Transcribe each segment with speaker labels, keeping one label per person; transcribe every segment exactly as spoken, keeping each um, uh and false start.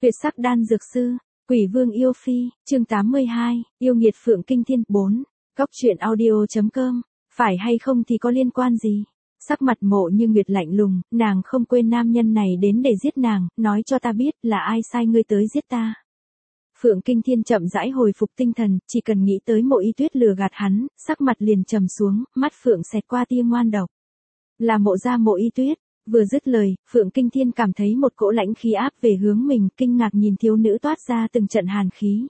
Speaker 1: Tuyệt sắc đan dược sư, Quỷ Vương yêu phi, chương tám mươi hai, yêu nghiệt Phượng Kinh Thiên, bốn. Góc truyện audio.com, phải hay không thì có liên quan gì? Sắc mặt Mộ Như Nguyệt lạnh lùng, nàng không quên nam nhân này đến để giết nàng, nói cho ta biết là ai sai ngươi tới giết ta. Phượng Kinh Thiên chậm rãi hồi phục tinh thần, chỉ cần nghĩ tới Mộ Y Tuyết lừa gạt hắn, sắc mặt liền trầm xuống, mắt Phượng xẹt qua tia ngoan độc. Là Mộ gia Mộ Y Tuyết. Vừa dứt lời, Phượng Kinh Thiên cảm thấy một cỗ lãnh khí áp về hướng mình, kinh ngạc nhìn thiếu nữ toát ra từng trận hàn khí.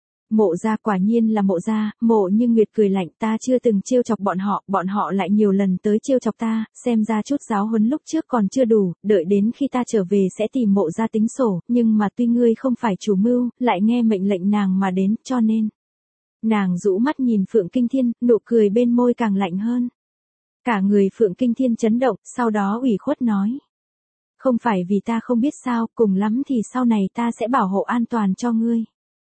Speaker 1: Mộ gia quả nhiên là Mộ gia. Mộ Như Nguyệt cười lạnh, ta chưa từng trêu chọc bọn họ, bọn họ lại nhiều lần tới trêu chọc ta, xem ra chút giáo huấn lúc trước còn chưa đủ, đợi đến khi ta trở về sẽ tìm Mộ gia tính sổ, nhưng mà tuy ngươi không phải chủ mưu, lại nghe mệnh lệnh nàng mà đến, cho nên. Nàng rũ mắt nhìn Phượng Kinh Thiên, nụ cười bên môi càng lạnh hơn. Cả người Phượng Kinh Thiên chấn động, sau đó ủy khuất nói. Không phải vì ta không biết sao, cùng lắm thì sau này ta sẽ bảo hộ an toàn cho ngươi.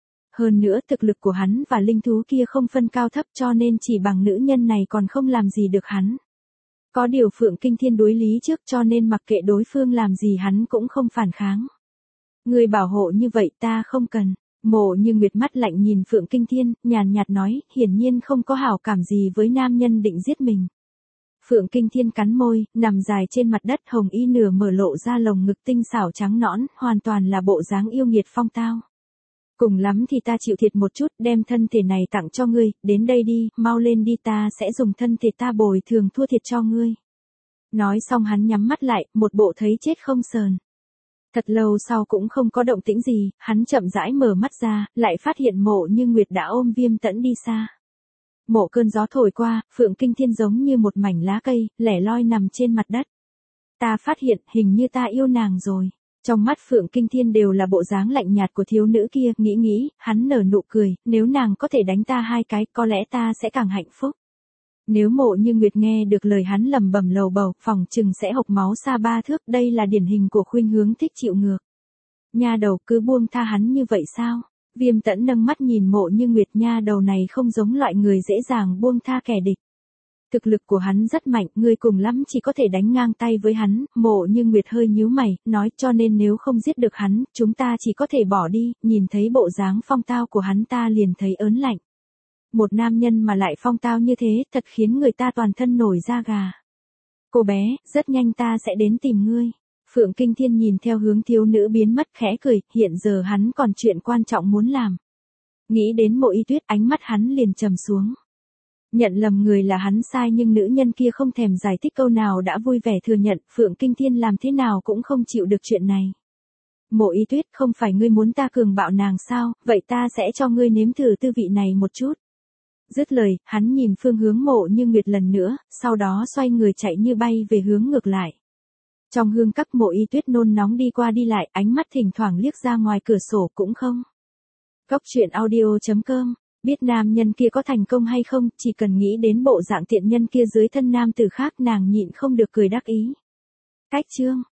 Speaker 1: Hơn nữa thực lực của hắn và linh thú kia không phân cao thấp cho nên chỉ bằng nữ nhân này còn không làm gì được hắn. Có điều Phượng Kinh Thiên đối lý trước cho nên mặc kệ đối phương làm gì hắn cũng không phản kháng. Ngươi bảo hộ như vậy ta không cần. Mộ Như Nguyệt mắt lạnh nhìn Phượng Kinh Thiên, nhàn nhạt nói, hiển nhiên không có hảo cảm gì với nam nhân định giết mình. Phượng Kinh Thiên cắn môi, nằm dài trên mặt đất, hồng y nửa mở lộ ra lồng ngực tinh xảo trắng nõn, hoàn toàn là bộ dáng yêu nghiệt phong tao. Cùng lắm thì ta chịu thiệt một chút, đem thân thể này tặng cho ngươi, đến đây đi, mau lên đi, ta sẽ dùng thân thể ta bồi thường thua thiệt cho ngươi. Nói xong hắn nhắm mắt lại, một bộ thấy chết không sờn. Thật lâu sau cũng không có động tĩnh gì, hắn chậm rãi mở mắt ra, lại phát hiện Mộ Như Nguyệt đã ôm Viêm Tẫn đi xa. Mộ cơn gió thổi qua, Phượng Kinh Thiên giống như một mảnh lá cây, lẻ loi nằm trên mặt đất. Ta phát hiện, hình như ta yêu nàng rồi. Trong mắt Phượng Kinh Thiên đều là bộ dáng lạnh nhạt của thiếu nữ kia, nghĩ nghĩ, hắn nở nụ cười, nếu nàng có thể đánh ta hai cái, có lẽ ta sẽ càng hạnh phúc. Nếu Mộ Như Nguyệt nghe được lời hắn lầm bầm lầu bầu, phòng chừng sẽ hộc máu xa ba thước, đây là điển hình của khuynh hướng thích chịu ngược. Nha đầu cứ buông tha hắn như vậy sao? Viêm Tẫn nâng mắt nhìn Mộ Như Nguyệt, nha đầu này không giống loại người dễ dàng buông tha kẻ địch. Thực lực của hắn rất mạnh, ngươi cùng lắm chỉ có thể đánh ngang tay với hắn. Mộ Như Nguyệt hơi nhíu mày, nói, cho nên nếu không giết được hắn, chúng ta chỉ có thể bỏ đi. Nhìn thấy bộ dáng phong tao của hắn ta liền thấy ớn lạnh. Một nam nhân mà lại phong tao như thế, thật khiến người ta toàn thân nổi da gà. Cô bé, rất nhanh ta sẽ đến tìm ngươi. Phượng Kinh Thiên nhìn theo hướng thiếu nữ biến mất khẽ cười, hiện giờ hắn còn chuyện quan trọng muốn làm. Nghĩ đến Mộ Y Tuyết, ánh mắt hắn liền trầm xuống. Nhận lầm người là hắn sai, nhưng nữ nhân kia không thèm giải thích câu nào đã vui vẻ thừa nhận, Phượng Kinh Thiên làm thế nào cũng không chịu được chuyện này. Mộ Y Tuyết, không phải ngươi muốn ta cường bạo nàng sao, vậy ta sẽ cho ngươi nếm thử tư vị này một chút. Dứt lời, hắn nhìn phương hướng Mộ Như Nguyệt lần nữa, sau đó xoay người chạy như bay về hướng ngược lại. Trong hương các, Mộ Y Tuyết nôn nóng đi qua đi lại, ánh mắt thỉnh thoảng liếc ra ngoài cửa sổ cũng không. Góc truyện audio.com, biết nam nhân kia có thành công hay không, chỉ cần nghĩ đến bộ dạng tiện nhân kia dưới thân nam tử khác nàng nhịn không được cười đắc ý. Cách chương.